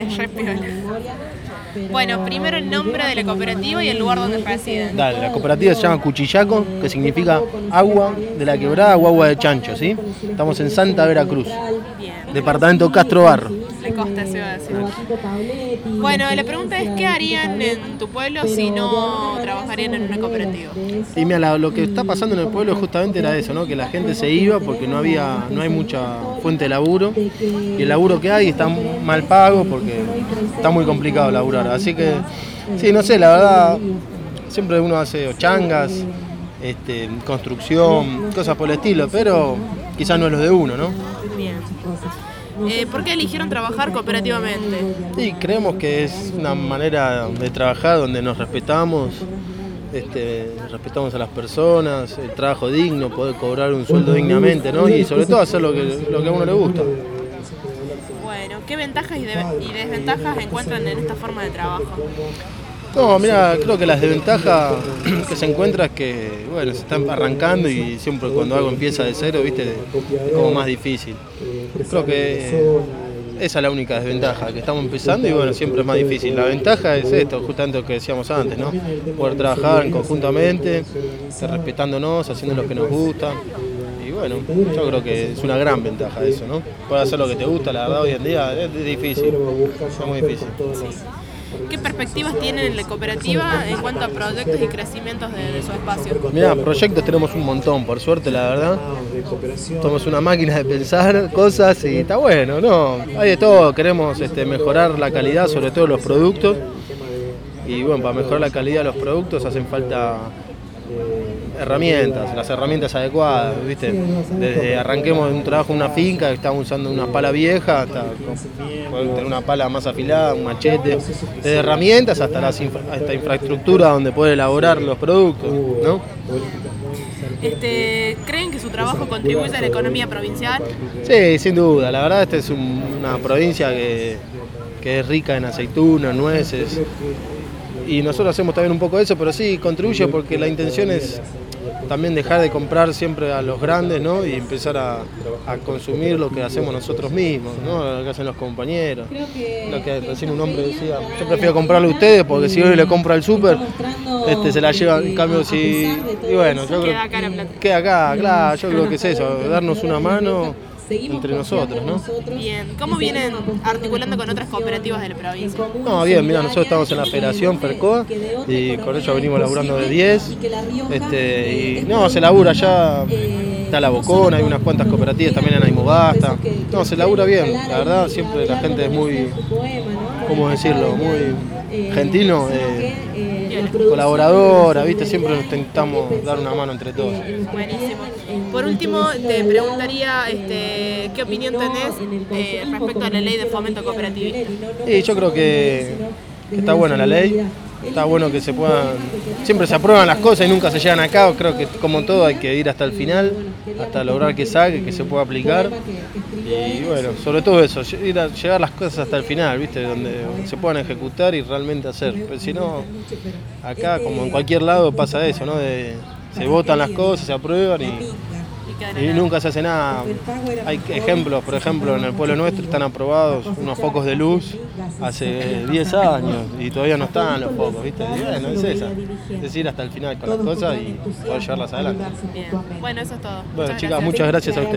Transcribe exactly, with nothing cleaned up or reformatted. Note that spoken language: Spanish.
Re piola. Bueno, primero el nombre de la cooperativa y el lugar donde residen. Dale, la cooperativa se llama Cuchillaco, que significa agua de la quebrada o agua de chancho, ¿sí? Estamos en Santa Veracruz, Bien. departamento Castro Barro. Le costa, se va a decir. Bueno, la pregunta es, ¿qué harían en tu pueblo si no trabajarían en una cooperativa? Y mira, la- lo que está pasando en el pueblo justamente era eso, ¿no? Que la gente se iba porque no había, no hay mucha fuente de laburo, y el laburo que hay está mal pago porque está muy complicado laburar. Así que, sí, no sé, la verdad, siempre uno hace changas, este, construcción, cosas por el estilo, pero quizás no es lo de uno, ¿no? Bien. Eh, ¿Por qué eligieron trabajar cooperativamente? Y creemos que es una manera de trabajar donde nos respetamos, este, respetamos a las personas, el trabajo digno, poder cobrar un sueldo dignamente, ¿no? Y sobre todo hacer lo que, lo que a uno le gusta. Bueno, ¿qué ventajas y, de- y desventajas encuentran en esta forma de trabajo? No, mira, creo que las desventajas que se encuentra es que, bueno, se están arrancando y siempre cuando algo empieza de cero, viste, es como más difícil. Creo que eh, esa es la única desventaja, que estamos empezando y bueno, siempre es más difícil. La ventaja es esto, justamente lo que decíamos antes, ¿no? Poder trabajar conjuntamente, respetándonos, haciendo lo que nos gusta. Y bueno, yo creo que es una gran ventaja eso, ¿no? Poder hacer lo que te gusta, la verdad, hoy en día es difícil, es muy difícil. ¿Qué perspectivas tienen en la cooperativa en cuanto a proyectos y crecimientos de, de su espacio? Mirá, proyectos tenemos un montón, por suerte, la verdad. Somos una máquina de pensar cosas y está bueno, ¿no? Hay de todo, queremos este, mejorar la calidad, sobre todo los productos. Y bueno, para mejorar la calidad de los productos hacen falta eh, herramientas, las herramientas adecuadas, ¿viste? Desde arranquemos de un trabajo en una finca, que estamos usando una pala vieja, hasta poder tener una pala más afilada, un machete, desde herramientas hasta la hasta infraestructura donde poder elaborar los productos, ¿no? Este, ¿Creen que su trabajo contribuye a la economía provincial? Sí, sin duda, la verdad esta es un- una provincia que, que es rica en aceitunas, nueces, y nosotros hacemos también un poco de eso, pero sí contribuye porque la intención es también dejar de comprar siempre a los grandes, ¿no? Y empezar a, a consumir lo que hacemos nosotros mismos, ¿no? Lo que hacen los compañeros. Lo que recién un hombre decía, yo prefiero comprarle a ustedes porque si hoy le compro al súper, este, se la lleva, en cambio si... Y bueno, yo creo Queda acá la plata. queda acá, claro, yo creo que es eso, darnos una mano entre nosotros, ¿no? Bien, ¿cómo vienen articulando con otras cooperativas de la provincia? No, bien, mira, nosotros estamos en la Federación FERCOA y con ellos venimos laburando de diez. Este, y no, se labura ya, está La Bocona, hay unas cuantas cooperativas también en Aymogasta. No, se labura bien, la verdad, siempre la gente es muy, ¿cómo decirlo? Muy gentil, eh, colaboradora, ¿viste? Siempre nos intentamos dar una mano entre todos. Buenísimo. Por último, te preguntaría este, qué opinión tenés eh, respecto a la ley de fomento cooperativo. Y yo creo que, que está buena la ley, está bueno que se puedan, siempre se aprueban las cosas y nunca se llevan a cabo, creo que como todo hay que ir hasta el final, hasta lograr que salga, que se pueda aplicar, y bueno, sobre todo eso, ir a llevar las cosas hasta el final, ¿viste? Donde se puedan ejecutar y realmente hacer, pero si no, acá como en cualquier lado pasa eso, ¿no? De, se votan las cosas, se aprueban y... Y nunca se hace nada. Hay ejemplos, por ejemplo, en el pueblo nuestro están aprobados unos focos de luz hace diez años y todavía no están los focos, ¿viste? Y bueno, es esa. Es ir hasta el final con las cosas y poder llevarlas adelante. Bien. Bueno, eso es todo. Bueno, Muchas chicas, gracias. muchas gracias a ustedes.